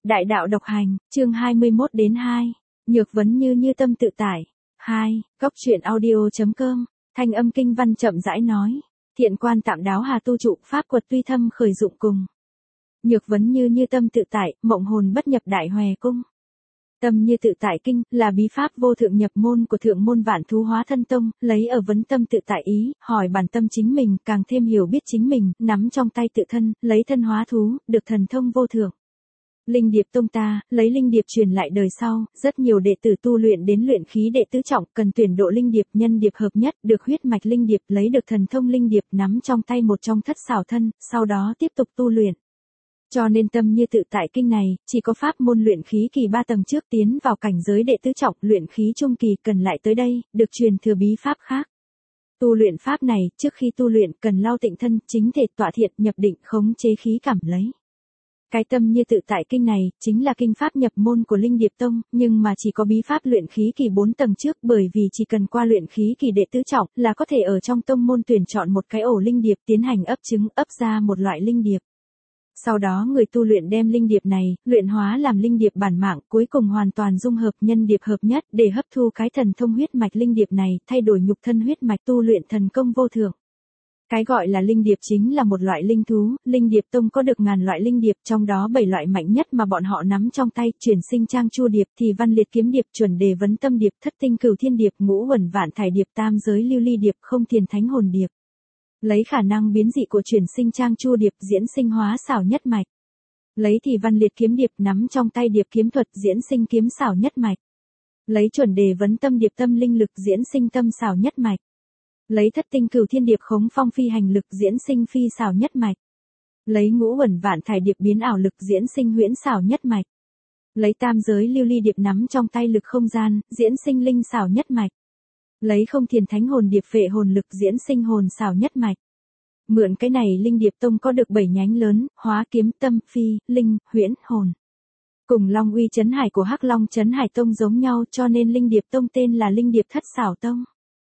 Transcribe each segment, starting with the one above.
Đại đạo độc hành, chương 21 đến 2. Nhược vấn như tâm tự tại. 2. Góc truyện audio.com. Thanh âm kinh văn chậm rãi nói. Thiện quan tạm đáo hà tu trụ, pháp quật tuy thâm khởi dụng cùng. Nhược vấn như tâm tự tại, mộng hồn bất nhập đại hòe cung. Tâm như tự tại kinh, là bí pháp vô thượng nhập môn của thượng môn vạn thú hóa thân tông, lấy ở vấn tâm tự tại ý, hỏi bản tâm chính mình, càng thêm hiểu biết chính mình, nắm trong tay tự thân, lấy thân hóa thú, được thần thông vô thượng. Linh Điệp tông ta, lấy Linh Điệp truyền lại đời sau, rất nhiều đệ tử tu luyện đến luyện khí đệ tứ trọng, cần tuyển độ Linh Điệp nhân Điệp hợp nhất, được huyết mạch Linh Điệp, lấy được thần thông Linh Điệp nắm trong tay một trong thất xảo thân, sau đó tiếp tục tu luyện. Cho nên tâm như tự tại kinh này, chỉ có pháp môn luyện khí kỳ 3 tầng trước tiến vào cảnh giới đệ tứ trọng, luyện khí trung kỳ cần lại tới đây, được truyền thừa bí pháp khác. Tu luyện pháp này, trước khi tu luyện cần lau tịnh thân, chính thể tọa thiện, nhập định, khống chế khí cảm lấy. Cái tâm như tự tại kinh này, chính là kinh pháp nhập môn của Linh Điệp tông, nhưng mà chỉ có bí pháp luyện khí kỳ 4 tầng trước, bởi vì chỉ cần qua luyện khí kỳ đệ tứ trọng, là có thể ở trong tông môn tuyển chọn một cái ổ Linh Điệp tiến hành ấp trứng, ấp ra một loại Linh Điệp. Sau đó người tu luyện đem Linh Điệp này, luyện hóa làm Linh Điệp bản mạng, cuối cùng hoàn toàn dung hợp nhân Điệp hợp nhất, để hấp thu cái thần thông huyết mạch Linh Điệp này, thay đổi nhục thân huyết mạch tu luyện thần công vô thượng. Cái gọi là Linh Điệp chính là một loại linh thú, Linh Điệp tông có được ngàn loại Linh Điệp, trong đó 7 loại mạnh nhất mà bọn họ nắm trong tay, chuyển sinh trang chu điệp, thì văn liệt kiếm điệp, chuẩn đề vấn tâm điệp, thất tinh cửu thiên điệp, ngũ uẩn vạn thải điệp, tam giới lưu ly điệp, không thiền thánh hồn điệp. Lấy khả năng biến dị của chuyển sinh trang chu điệp diễn sinh hóa xảo nhất mạch. Lấy thì văn liệt kiếm điệp nắm trong tay điệp kiếm thuật diễn sinh kiếm xảo nhất mạch. Lấy chuẩn đề vấn tâm điệp tâm linh lực diễn sinh tâm xảo nhất mạch. Lấy thất tinh cửu thiên điệp khống phong phi hành lực diễn sinh phi xảo nhất mạch. Lấy ngũ uẩn vạn thải điệp biến ảo lực diễn sinh huyễn xảo nhất mạch. Lấy tam giới lưu ly điệp nắm trong tay lực không gian, diễn sinh linh xảo nhất mạch. Lấy không thiền thánh hồn điệp phệ hồn lực diễn sinh hồn xảo nhất mạch. Mượn cái này Linh Điệp tông có được 7 nhánh lớn, hóa kiếm tâm, phi, linh, huyễn, hồn. Cùng Long Uy Trấn Hải của Hắc Long Trấn Hải tông giống nhau, cho nên Linh Điệp tông tên là Linh Điệp thất xảo tông.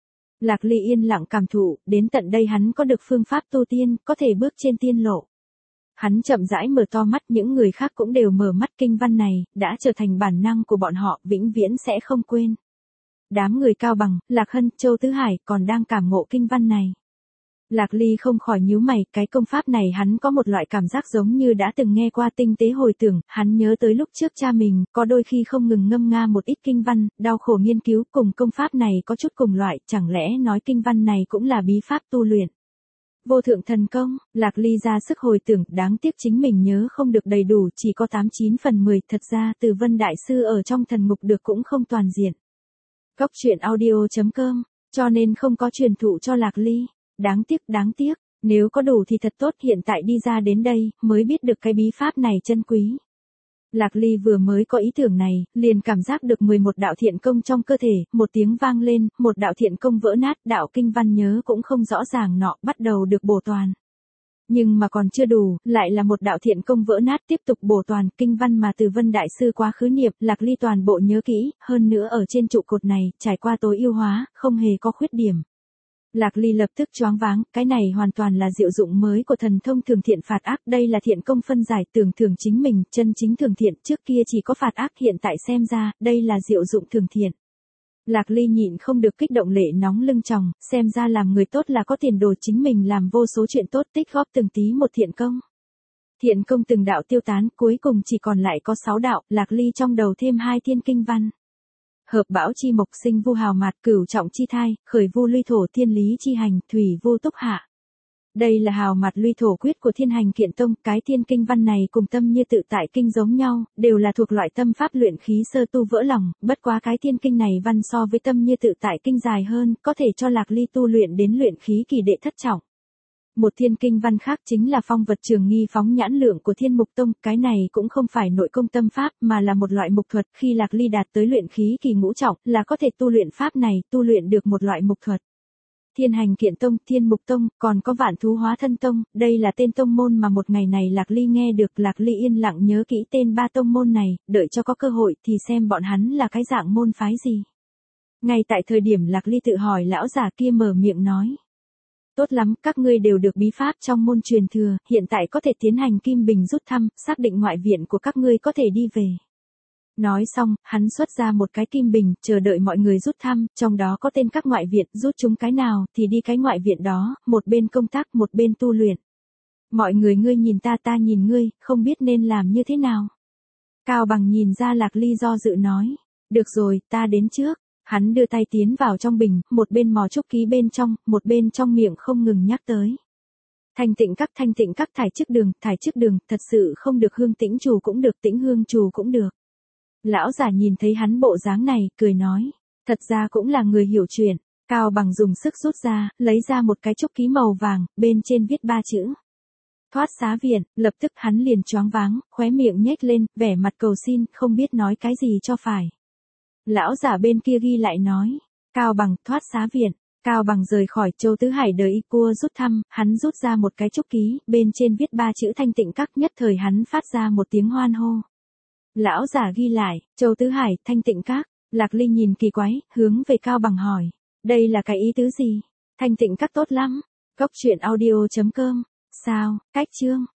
Lạc Ly yên lặng cảm thụ, đến tận đây hắn có được phương pháp tu tiên, có thể bước trên tiên lộ. Hắn chậm rãi mở to mắt, những người khác cũng đều mở mắt, kinh văn này đã trở thành bản năng của bọn họ, vĩnh viễn sẽ không quên. Đám người Cao Bằng, Lạc Hân, Châu Tứ Hải còn đang cảm ngộ kinh văn này. Lạc Ly không khỏi nhíu mày, cái công pháp này hắn có một loại cảm giác giống như đã từng nghe qua, tinh tế hồi tưởng, hắn nhớ tới lúc trước cha mình, có đôi khi không ngừng ngâm nga một ít kinh văn, đau khổ nghiên cứu, cùng công pháp này có chút cùng loại, chẳng lẽ nói kinh văn này cũng là bí pháp tu luyện. Vô thượng thần công, Lạc Ly ra sức hồi tưởng, đáng tiếc chính mình nhớ không được đầy đủ, chỉ có 89 phần 10, thật ra Từ Vân Đại Sư ở trong thần ngục được cũng không toàn diện. Góc truyện audio.com, cho nên không có truyền thụ cho Lạc Ly. Đáng tiếc, nếu có đủ thì thật tốt, hiện tại đi ra đến đây, mới biết được cái bí pháp này chân quý. Lạc Ly vừa mới có ý tưởng này, liền cảm giác được 11 đạo thiện công trong cơ thể, một tiếng vang lên, một đạo thiện công vỡ nát, đạo kinh văn nhớ cũng không rõ ràng nọ, bắt đầu được bổ toàn. Nhưng mà còn chưa đủ, lại là một đạo thiện công vỡ nát tiếp tục bổ toàn, kinh văn mà Từ Vân Đại Sư quá khứ niệm, Lạc Ly toàn bộ nhớ kỹ, hơn nữa ở trên trụ cột này, trải qua tối ưu hóa, không hề có khuyết điểm. Lạc Ly lập tức choáng váng, cái này hoàn toàn là diệu dụng mới của thần thông thường thiện phạt ác, đây là thiện công phân giải, tưởng thưởng chính mình, chân chính thường thiện, trước kia chỉ có phạt ác, hiện tại xem ra, đây là diệu dụng thường thiện. Lạc Ly nhịn không được kích động, lệ nóng lưng tròng, xem ra làm người tốt là có tiền đồ, chính mình làm vô số chuyện tốt, tích góp từng tí một thiện công. Thiện công từng đạo tiêu tán, cuối cùng chỉ còn lại có 6 đạo, Lạc Ly trong đầu thêm 2 thiên kinh văn. Hợp bão chi mộc sinh vu hào mạt, cửu trọng chi thai, khởi vu luy thổ thiên lý chi hành, thủy vu túc hạ. Đây là hào mạt luy thổ quyết của Thiên Hành Kiện Tông, cái thiên kinh văn này cùng tâm như tự tại kinh giống nhau, đều là thuộc loại tâm pháp luyện khí sơ tu vỡ lòng, bất quá cái thiên kinh này văn so với tâm như tự tại kinh dài hơn, có thể cho Lạc Ly tu luyện đến luyện khí kỳ đệ thất trọng. Một thiên kinh văn khác chính là phong vật trường nghi phóng nhãn lượng của Thiên Mục Tông, cái này cũng không phải nội công tâm pháp mà là một loại mục thuật, khi Lạc Ly đạt tới luyện khí kỳ ngũ trọng là có thể tu luyện pháp này, tu luyện được một loại mục thuật. Thiên Hành Kiện Tông, Thiên Mục Tông, còn có Vạn Thú Hóa Thân Tông, đây là tên tông môn mà một ngày này Lạc Ly nghe được, Lạc Ly yên lặng nhớ kỹ tên 3 tông môn này, đợi cho có cơ hội thì xem bọn hắn là cái dạng môn phái gì. Ngay tại thời điểm Lạc Ly tự hỏi, lão giả kia mở miệng nói. Tốt lắm, các ngươi đều được bí pháp trong môn truyền thừa, hiện tại có thể tiến hành kim bình rút thăm, xác định ngoại viện của các ngươi có thể đi về. Nói xong, hắn xuất ra một cái kim bình, chờ đợi mọi người rút thăm, trong đó có tên các ngoại viện, rút chúng cái nào, thì đi cái ngoại viện đó, một bên công tác, một bên tu luyện. Mọi người ngươi nhìn ta nhìn ngươi, không biết nên làm như thế nào. Cao Bằng nhìn ra Lạc Ly do dự nói, được rồi, ta đến trước. Hắn đưa tay tiến vào trong bình, một bên mò trúc ký bên trong, một bên trong miệng không ngừng nhắc tới. Thanh tịnh các thải chức đường, thật sự không được hương tĩnh trù cũng được, tĩnh hương trù cũng được. Lão giả nhìn thấy hắn bộ dáng này, cười nói, thật ra cũng là người hiểu chuyện. Cao Bằng dùng sức rút ra, lấy ra một cái trúc ký màu vàng, bên trên viết 3 chữ. Thoát xá viện, lập tức hắn liền choáng váng, khóe miệng nhếch lên, vẻ mặt cầu xin, không biết nói cái gì cho phải. Lão giả bên kia ghi lại nói, Cao Bằng thoát xá viện. Cao Bằng rời khỏi Châu Tứ Hải đời y cua rút thăm, hắn rút ra một cái trúc ký, bên trên viết 3 chữ thanh tịnh các, nhất thời hắn phát ra một tiếng hoan hô. Lão giả ghi lại, Châu Tứ Hải, thanh tịnh các. Lạc Ly nhìn kỳ quái, hướng về Cao Bằng hỏi, đây là cái ý tứ gì? Thanh tịnh các tốt lắm. Cốc truyện audio.com. Sao, cách chương.